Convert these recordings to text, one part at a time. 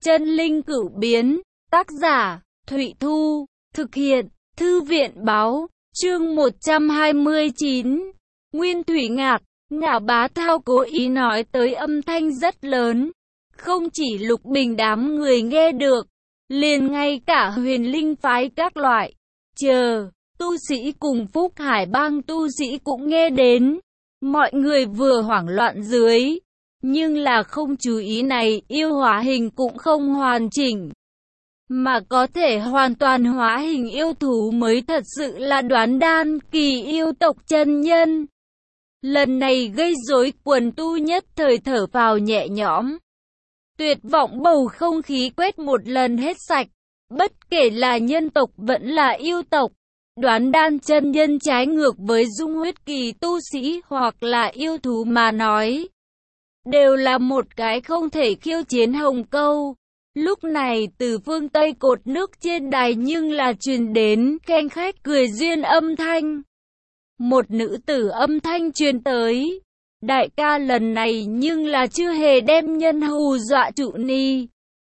Chân linh cửu biến, tác giả, Thụy Thu, thực hiện, Thư viện báo, chương 129. Nguyên Thủy ngạc, Ngạo Bá Thao cố ý nói tới âm thanh rất lớn, không chỉ Lục Bình đám người nghe được, liền ngay cả huyền linh phái các loại, tu sĩ cùng Phúc Hải bang tu sĩ cũng nghe đến. Mọi người vừa hoảng loạn dưới, nhưng là không chú ý này, yêu hóa hình cũng không hoàn chỉnh, mà có thể hoàn toàn hóa hình yêu thú mới thật sự là Đoán Đan kỳ yêu tộc chân nhân. Lần này gây rối, quần tu nhất thời thở phào nhẹ nhõm. Tuyệt vọng bầu không khí quét một lần hết sạch, bất kể là nhân tộc vẫn là yêu tộc. Đoán Đan chân nhân trái ngược với dung huyết kỳ tu sĩ hoặc là yêu thú mà nói, đều là một cái không thể khiêu chiến hồng câu. Lúc này từ phương Tây cột nước trên đài nhưng là truyền đến khanh khách cười duyên âm thanh. Một nữ tử âm thanh truyền tới, đại ca lần này nhưng là chưa hề đem nhân hù dọa trụ ni.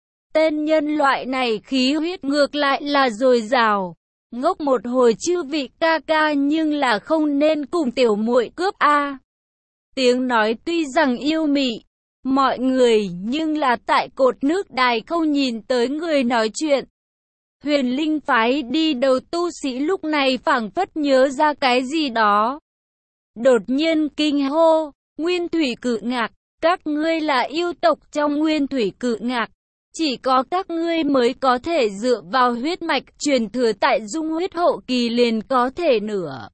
Tên nhân loại này khí huyết ngược lại là dồi dào. Ngốc một hồi chư vị ca ca nhưng là không nên cùng tiểu muội cướp a. Tiếng nói tuy rằng yêu mị, mọi người nhưng là tại cột nước đài không nhìn tới người nói chuyện. Huyền linh phái đi đầu tu sĩ lúc này phảng phất nhớ ra cái gì đó. Đột nhiên kinh hô, Nguyên Thủy Cự Ngạc, các ngươi là yêu tộc trong Nguyên Thủy Cự Ngạc. Chỉ có các ngươi mới có thể dựa vào huyết mạch truyền thừa tại dung huyết hậu kỳ liền có thể nửa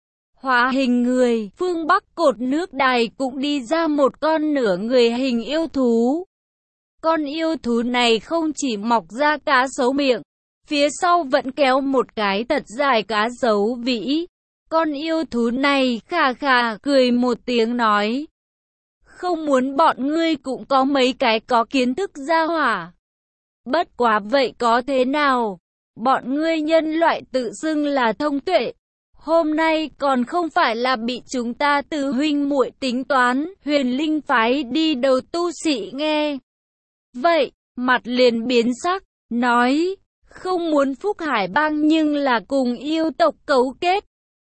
hóa hình người. Phương Bắc cột nước đài cũng đi ra một con nửa người hình yêu thú. Con yêu thú này không chỉ mọc ra cá sấu miệng, phía sau vẫn kéo một cái thật dài cá sấu vĩ. Con yêu thú này khà khà cười một tiếng nói, không muốn bọn ngươi cũng có mấy cái có kiến thức gia hỏa. Bất quá vậy có thế nào? Bọn ngươi nhân loại tự xưng là thông tuệ. Hôm nay còn không phải là bị chúng ta từ huynh muội tính toán. Huyền linh phái đi đầu tu sĩ nghe vậy, mặt liền biến sắc, nói, không muốn Phúc Hải bang nhưng là cùng yêu tộc cấu kết.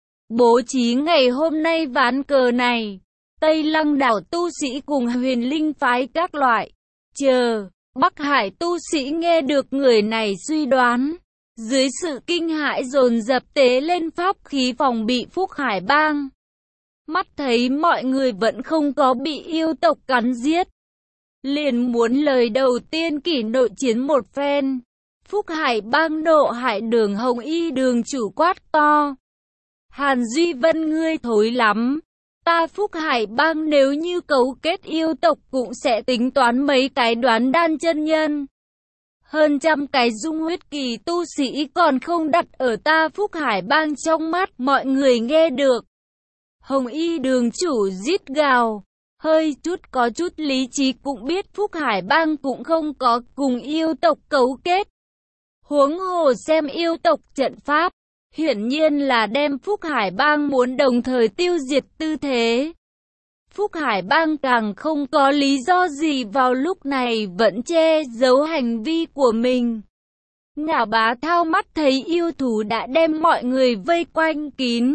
Bố trí ngày hôm nay ván cờ này, Tây Lăng đảo tu sĩ cùng huyền linh phái các loại, Bắc Hải tu sĩ nghe được người này suy đoán, dưới sự kinh hãi dồn dập tế lên pháp khí phòng bị Phúc Hải bang. Mắt thấy mọi người vẫn không có bị yêu tộc cắn giết, liền muốn lời đầu tiên kỷ nội chiến một phen. Phúc Hải bang nộ hại Đường Hồng Y đường chủ quát to, Hàn Duy Vân ngươi thối lắm. Ta Phúc Hải bang nếu như cấu kết yêu tộc cũng sẽ tính toán mấy cái Đoán Đan chân nhân. Hơn trăm cái dung huyết kỳ tu sĩ còn không đặt ở ta Phúc Hải bang trong mắt. Mọi người nghe được Hồng Y đường chủ rít gào, hơi chút có chút lý trí cũng biết Phúc Hải bang cũng không có cùng yêu tộc cấu kết. Huống hồ xem yêu tộc trận pháp, hiển nhiên là đem Phúc Hải bang muốn đồng thời tiêu diệt tư thế. Phúc Hải bang càng không có lý do gì vào lúc này vẫn che giấu hành vi của mình. Ngạo Bá Thao mắt thấy yêu thú đã đem mọi người vây quanh kín.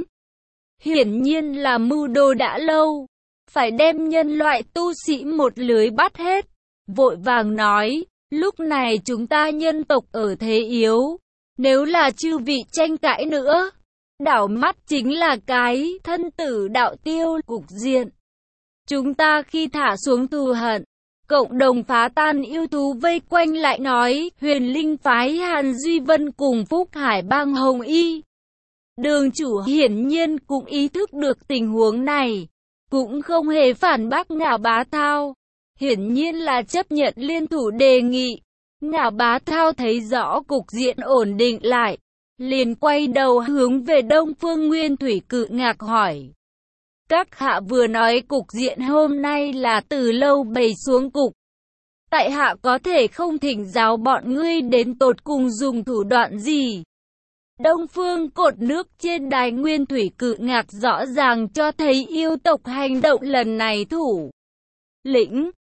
Hiển nhiên là mưu đồ đã lâu, phải đem nhân loại tu sĩ một lưới bắt hết. Vội vàng nói, lúc này chúng ta nhân tộc ở thế yếu. Nếu là chư vị tranh cãi nữa, đảo mắt chính là cái thân tử đạo tiêu cục diện. Chúng ta khi thả xuống thù hận, cộng đồng phá tan yêu thú vây quanh lại nói, huyền linh phái Hàn Duy Vân cùng Phúc Hải bang Hồng Y. Đường chủ hiển nhiên cũng ý thức được tình huống này, cũng không hề phản bác Ngạo Bá Thao, hiển nhiên là chấp nhận liên thủ đề nghị. Ngạo Bá Thao thấy rõ cục diện ổn định lại, liền quay đầu hướng về Đông Phương Nguyên Thủy Cự Ngạc hỏi, các hạ vừa nói cục diện hôm nay là từ lâu bày xuống cục, tại hạ có thể không thỉnh giáo bọn ngươi đến tột cùng dùng thủ đoạn gì? Đông Phương cột nước trên đài Nguyên Thủy Cự Ngạc rõ ràng cho thấy yêu tộc hành động lần này thủ lĩnh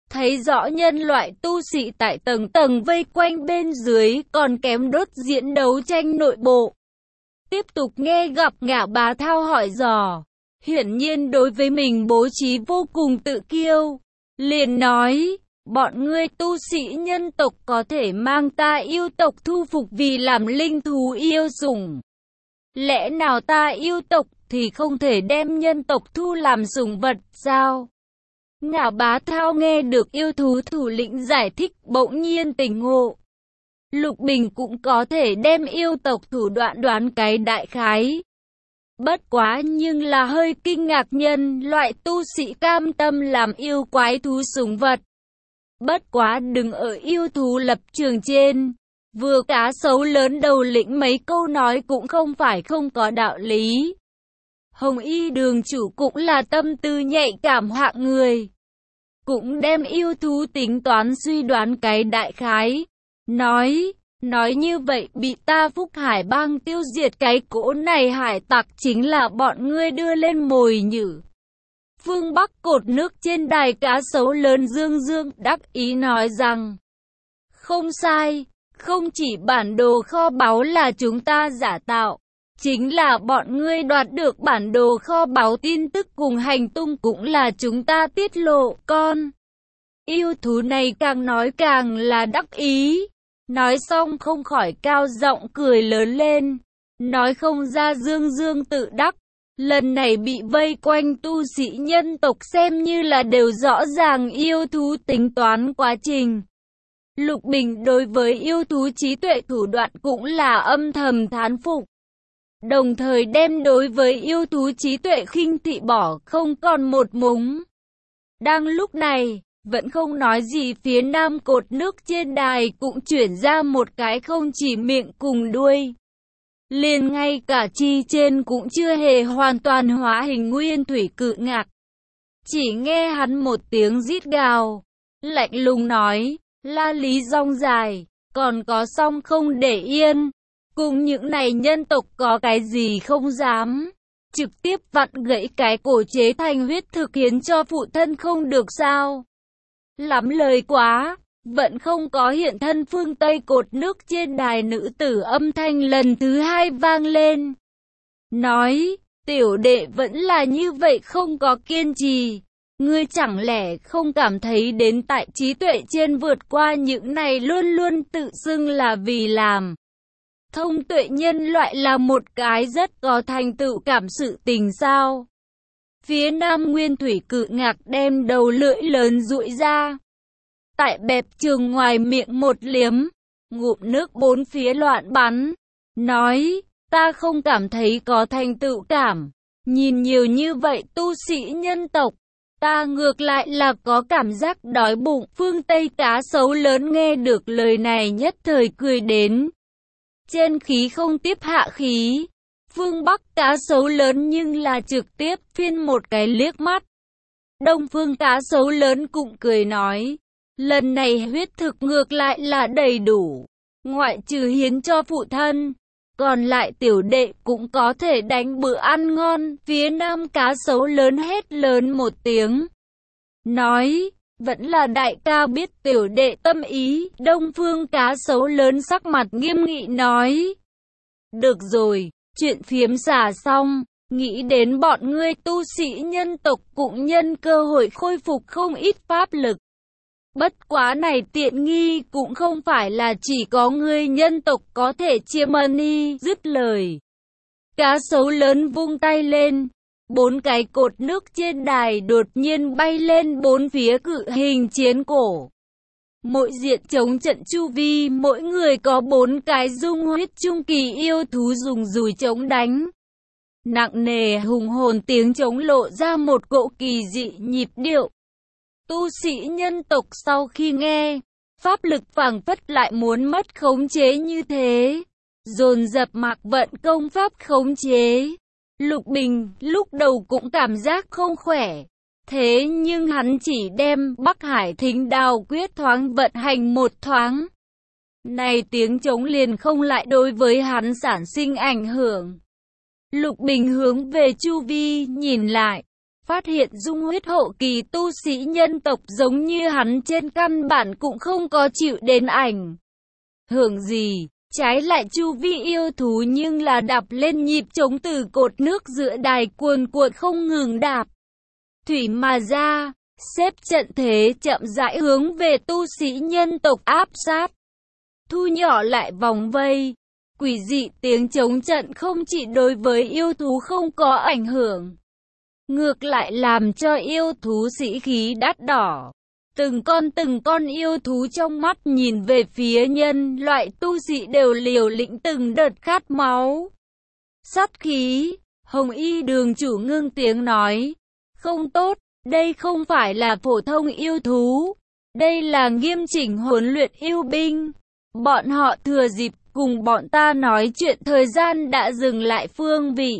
thấy rõ nhân loại tu sĩ tại tầng tầng vây quanh bên dưới còn kém đốt diễn đấu tranh nội bộ. Tiếp tục nghe gặp Ngạ Bá Thao hỏi dò, hiển nhiên đối với mình bố trí vô cùng tự kiêu, liền nói, bọn ngươi tu sĩ nhân tộc có thể mang ta yêu tộc thu phục vì làm linh thú yêu sủng. Lẽ nào ta yêu tộc thì không thể đem nhân tộc thu làm sủng vật sao? Ngạ Bá Thao nghe được yêu thú thủ lĩnh giải thích bỗng nhiên tỉnh ngộ. Lục Bình cũng có thể đem yêu tộc thủ đoạn đoán cái đại khái. Bất quá nhưng là hơi kinh ngạc nhân loại tu sĩ cam tâm làm yêu quái thú sủng vật. Bất quá đừng ở yêu thú lập trường trên. Vừa cá sấu lớn đầu lĩnh mấy câu nói cũng không phải không có đạo lý. Hồng Y đường chủ cũng là tâm tư nhạy cảm hạng người. Cũng đem yêu thú tính toán suy đoán cái đại khái. Nói như vậy bị ta Phúc Hải bang tiêu diệt cái cỗ này hải tặc chính là bọn ngươi đưa lên mồi nhử. Phương Bắc cột nước trên đài cá sấu lớn Dương Dương đắc ý nói rằng, không sai, không chỉ bản đồ kho báu là chúng ta giả tạo, chính là bọn ngươi đoạt được bản đồ kho báu tin tức cùng hành tung cũng là chúng ta tiết lộ. Con yêu thú này càng nói càng là đắc ý. Nói xong không khỏi cao giọng cười lớn lên. Nói không ra Dương Dương tự đắc. Lần này bị vây quanh tu sĩ nhân tộc xem như là đều rõ ràng yêu thú tính toán quá trình. Lục Bình đối với yêu thú trí tuệ thủ đoạn cũng là âm thầm thán phục. Đồng thời đem đối với yêu thú trí tuệ khinh thị bỏ không còn một mống. Đang lúc này, vẫn không nói gì phía nam cột nước trên đài cũng chuyển ra một cái không chỉ miệng cùng đuôi. Liền ngay cả chi trên cũng chưa hề hoàn toàn hóa hình nguyên thủy cự ngạc. Chỉ nghe hắn một tiếng rít gào, lạnh lùng nói, la lý rong dài, còn có xong không để yên. Cùng những này nhân tộc có cái gì không dám. Trực tiếp vặn gãy cái cổ chế thành huyết thực khiến cho phụ thân không được sao. Lắm lời quá, vẫn không có hiện thân phương Tây cột nước trên đài nữ tử âm thanh lần thứ hai vang lên. Nói, tiểu đệ vẫn là như vậy không có kiên trì. Ngươi chẳng lẽ không cảm thấy đến tại trí tuệ trên vượt qua những này luôn luôn tự xưng là vì làm. Thông tuệ nhân loại là một cái rất có thành tựu cảm sự tình sao? Phía nam nguyên thủy cự ngạc đem đầu lưỡi lớn dụi ra. Tại bẹp trường ngoài miệng một liếm, ngụm nước bốn phía loạn bắn. Nói, ta không cảm thấy có thành tựu cảm. Nhìn nhiều như vậy tu sĩ nhân tộc, ta ngược lại là có cảm giác đói bụng. Phương Tây cá sấu lớn nghe được lời này nhất thời cười đến. Trên khí không tiếp hạ khí. Phương Bắc cá sấu lớn nhưng là trực tiếp phiên một cái liếc mắt. Đông phương cá sấu lớn cũng cười nói. Lần này huyết thực ngược lại là đầy đủ. Ngoại trừ hiến cho phụ thân. Còn lại tiểu đệ cũng có thể đánh bữa ăn ngon. Phía nam cá sấu lớn hét lớn một tiếng. Nói, vẫn là đại ca biết tiểu đệ tâm ý. Đông phương cá sấu lớn sắc mặt nghiêm nghị nói. Được rồi, chuyện phiếm xả xong. Nghĩ đến bọn ngươi tu sĩ nhân tộc cũng nhân cơ hội khôi phục không ít pháp lực. Bất quá này tiện nghi cũng không phải là chỉ có ngươi nhân tộc có thể chiếm money. Dứt lời, cá sấu lớn vung tay lên. 4 cái cột nước trên đài đột nhiên bay lên bốn phía cự hình chiến cổ. Mỗi diện chống trận chu vi mỗi người có 4 cái dung huyết trung kỳ yêu thú dùng dùi chống đánh. Nặng nề hùng hồn tiếng trống lộ ra một cỗ kỳ dị nhịp điệu. Tu sĩ nhân tộc sau khi nghe, pháp lực phảng phất lại muốn mất khống chế như thế. Dồn dập mặc vận công pháp khống chế. Lục Bình lúc đầu cũng cảm giác không khỏe. Thế nhưng hắn chỉ đem Bắc Hải Thính Đao quyết thoáng vận hành một thoáng. Này tiếng trống liền không lại đối với hắn sản sinh ảnh hưởng. Lục Bình hướng về chu vi nhìn lại. phát hiện dung huyết hậu kỳ tu sĩ nhân tộc giống như hắn trên căn bản cũng không có chịu đến ảnh hưởng gì. Trái lại chu vi yêu thú nhưng là đạp lên nhịp trống từ cột nước giữa đài cuồn cuộn không ngừng đạp thủy mà ra, xếp trận thế chậm rãi hướng về tu sĩ nhân tộc áp sát, thu nhỏ lại vòng vây. Quỷ dị tiếng chống trận không chỉ đối với yêu thú không có ảnh hưởng, ngược lại làm cho yêu thú sĩ khí đắt đỏ. Từng con yêu thú trong mắt nhìn về phía nhân loại tu sĩ đều liều lĩnh từng đợt khát máu. Sát khí, Hồng Y đường chủ ngưng tiếng nói, không tốt, đây không phải là phổ thông yêu thú, đây là nghiêm chỉnh huấn luyện yêu binh. Bọn họ thừa dịp cùng bọn ta nói chuyện thời gian đã dừng lại phương vị.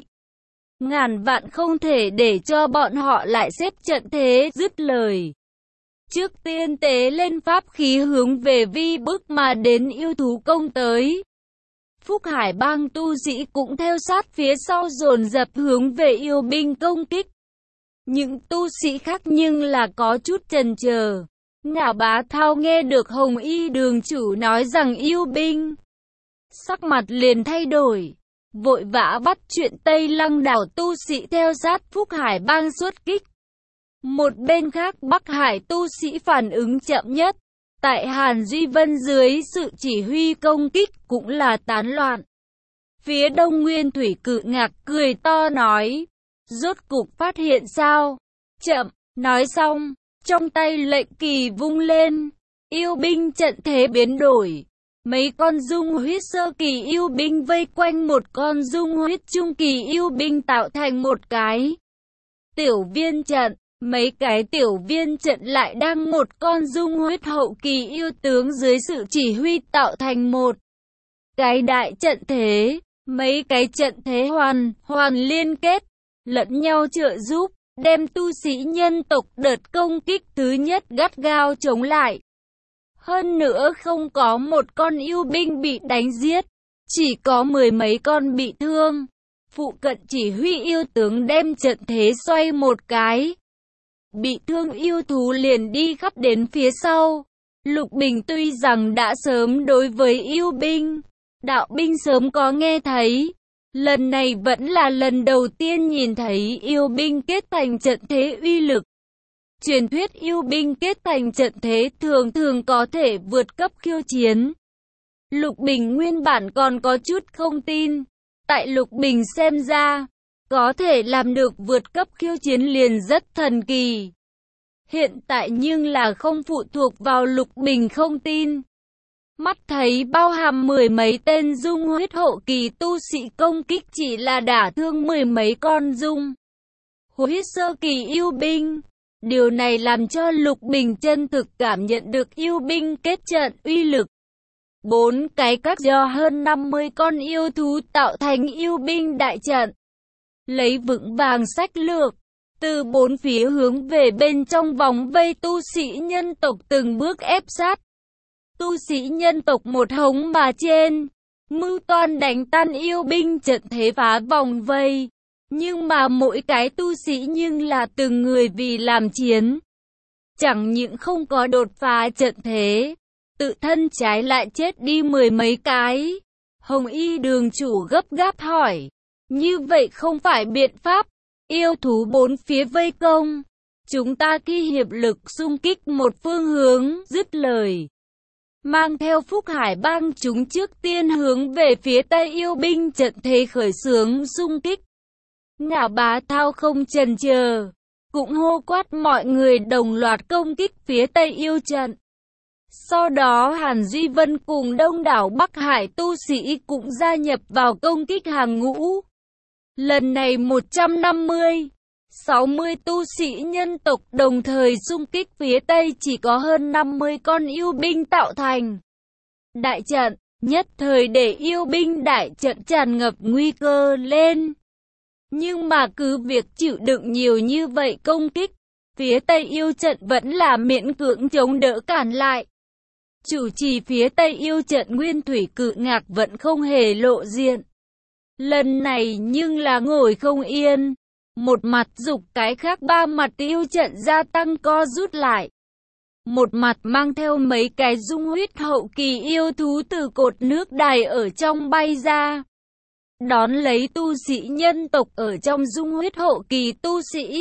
Ngàn vạn không thể để cho bọn họ lại xếp trận thế. Dứt lời, trước tiên tế lên pháp khí hướng về vi bức mà đến yêu thú công tới. Phúc Hải bang tu sĩ cũng theo sát phía sau dồn dập hướng về yêu binh công kích. Những tu sĩ khác nhưng là có chút chần chờ. Ngạo Bá Thao nghe được Hồng Y đường chủ nói rằng yêu binh, sắc mặt liền thay đổi, vội vã bắt chuyện Tây Lăng đảo tu sĩ theo sát Phúc Hải bang xuất kích. Một bên khác Bắc Hải tu sĩ phản ứng chậm nhất, tại Hàn Duy Vân dưới sự chỉ huy công kích cũng là tán loạn. Phía đông Nguyên Thủy Cự Ngạc cười to nói, rốt cục phát hiện sao? Chậm, nói xong, trong tay lệnh kỳ vung lên, yêu binh trận thế biến đổi. Mấy con dung huyết sơ kỳ yêu binh vây quanh một con dung huyết trung kỳ yêu binh tạo thành một cái tiểu viên trận. Mấy cái tiểu viên trận lại đang một con dung huyết hậu kỳ yêu tướng dưới sự chỉ huy tạo thành một cái đại trận thế. Mấy cái trận thế hoàn liên kết, lẫn nhau trợ giúp, đem tu sĩ nhân tộc đợt công kích thứ nhất gắt gao chống lại. Hơn nữa không có một con yêu binh bị đánh giết, chỉ có mười mấy con bị thương. Phụ cận chỉ huy yêu tướng đem trận thế xoay một cái. Bị thương yêu thú liền đi khắp đến phía sau. Lục Bình tuy rằng đã sớm đối với yêu binh, đạo binh sớm có nghe thấy, lần này vẫn là lần đầu tiên nhìn thấy yêu binh kết thành trận thế uy lực. Truyền thuyết yêu binh kết thành trận thế thường thường có thể vượt cấp khiêu chiến. Lục Bình nguyên bản còn có chút không tin, tại Lục Bình xem ra, có thể làm được vượt cấp khiêu chiến liền rất thần kỳ. Hiện tại nhưng là không phụ thuộc vào Lục Bình không tin. Mắt thấy bao hàm mười mấy tên dung huyết hậu kỳ tu sĩ công kích chỉ là đả thương mười mấy con dung huyết sơ kỳ yêu binh. Điều này làm cho Lục Bình chân thực cảm nhận được yêu binh kết trận uy lực. Bốn cái các do hơn 50 con yêu thú tạo thành yêu binh đại trận, lấy vững vàng sách lược, từ bốn phía hướng về bên trong vòng vây tu sĩ nhân tộc từng bước ép sát. Tu sĩ nhân tộc một hống mà trên, mưu toan đánh tan yêu binh trận thế phá vòng vây. Nhưng mà mỗi cái tu sĩ nhưng là từng người vì làm chiến. Chẳng những không có đột phá trận thế, tự thân trái lại chết đi mười mấy cái. Hồng Y đường chủ gấp gáp hỏi, như vậy không phải biện pháp, yêu thú bốn phía vây công. Chúng ta khi hiệp lực xung kích một phương hướng. Dứt lời, mang theo Phúc Hải bang chúng trước tiên hướng về phía Tây yêu binh trận thế khởi xướng xung kích. Ngạo Bá Thao không chần chờ, cũng hô quát mọi người đồng loạt công kích phía Tây yêu trận. Sau đó Hàn Duy Vân cùng đông đảo Bắc Hải tu sĩ cũng gia nhập vào công kích hàng ngũ. Lần này 150, 60 tu sĩ nhân tộc đồng thời xung kích phía Tây, chỉ có hơn 50 con yêu binh tạo thành đại trận, nhất thời để yêu binh đại trận tràn ngập nguy cơ lên. Nhưng mà cứ việc chịu đựng nhiều như vậy công kích, phía Tây yêu trận vẫn là miễn cưỡng chống đỡ cản lại. Chủ trì phía Tây yêu trận Nguyên Thủy Cự Ngạc vẫn không hề lộ diện. Lần này nhưng là ngồi không yên, Một mặt dục cái khác ba mặt yêu trận gia tăng co rút lại. Một mặt mang theo mấy cái dung huyết hậu kỳ yêu thú từ cột nước đài ở trong bay ra. Đón lấy tu sĩ nhân tộc ở trong dung huyết hậu kỳ tu sĩ.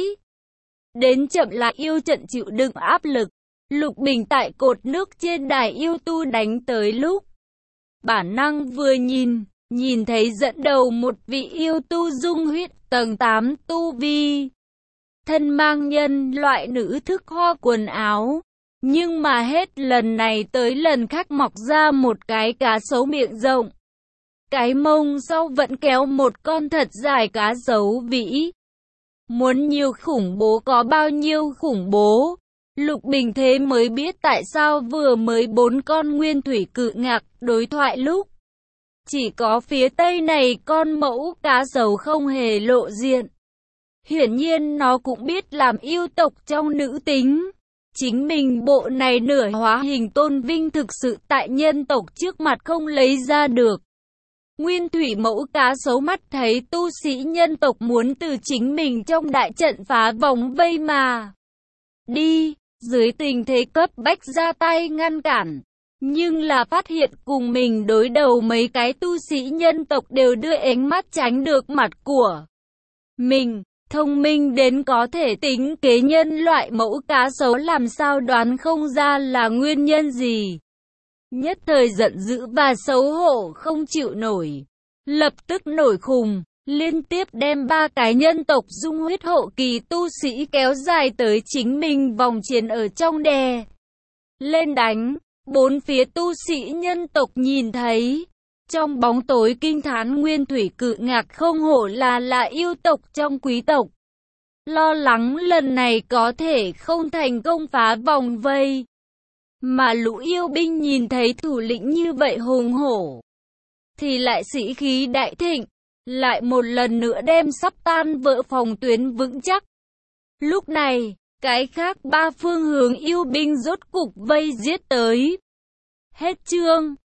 Đến chậm lại yêu trận chịu đựng áp lực. Lục Bình tại cột nước trên đài yêu tu đánh tới lúc. Bản năng vừa nhìn thấy dẫn đầu một vị yêu tu dung huyết tầng 8 tu vi. Thân mang nhân loại nữ thức hoa quần áo. Nhưng mà hết lần này tới lần khác mọc ra một cái cá sấu miệng rộng. Cái mông sau vẫn kéo một con thật dài cá sấu vĩ. Muốn nhiều khủng bố có bao nhiêu khủng bố. Lục Bình thế mới biết tại sao vừa mới 4 con nguyên thủy cự ngạc đối thoại lúc. Chỉ có phía tây này con mẫu cá sấu không hề lộ diện. Hiển nhiên nó cũng biết làm yêu tộc trong nữ tính. Chính mình bộ này nửa hóa hình tôn vinh thực sự tại nhân tộc trước mặt không lấy ra được. Nguyên thủy mẫu cá sấu mắt thấy tu sĩ nhân tộc muốn từ chính mình trong đại trận phá vòng vây mà đi, dưới tình thế cấp bách ra tay ngăn cản. Nhưng là phát hiện cùng mình đối đầu mấy cái tu sĩ nhân tộc đều đưa ánh mắt tránh được mặt của mình. Thông minh đến có thể tính kế nhân loại mẫu cá sấu làm sao đoán không ra là nguyên nhân gì. Nhất thời giận dữ và xấu hổ không chịu nổi. Lập tức nổi khùng, liên tiếp đem 3 cái nhân tộc dung huyết hậu kỳ tu sĩ kéo dài tới chính mình vòng chiến ở trong đè. Lên đánh, 4 phía tu sĩ nhân tộc nhìn thấy. Trong bóng tối kinh thán nguyên thủy cự ngạc không hổ là yêu tộc trong quý tộc. Lo lắng lần này có thể không thành công phá vòng vây. Mà lũ yêu binh nhìn thấy thủ lĩnh như vậy hùng hổ. Thì lại sĩ khí đại thịnh. Lại một lần nữa đem sắp tan vỡ phòng tuyến vững chắc. Lúc này, cái khác 3 phương hướng yêu binh rốt cục vây giết tới. Hết chương.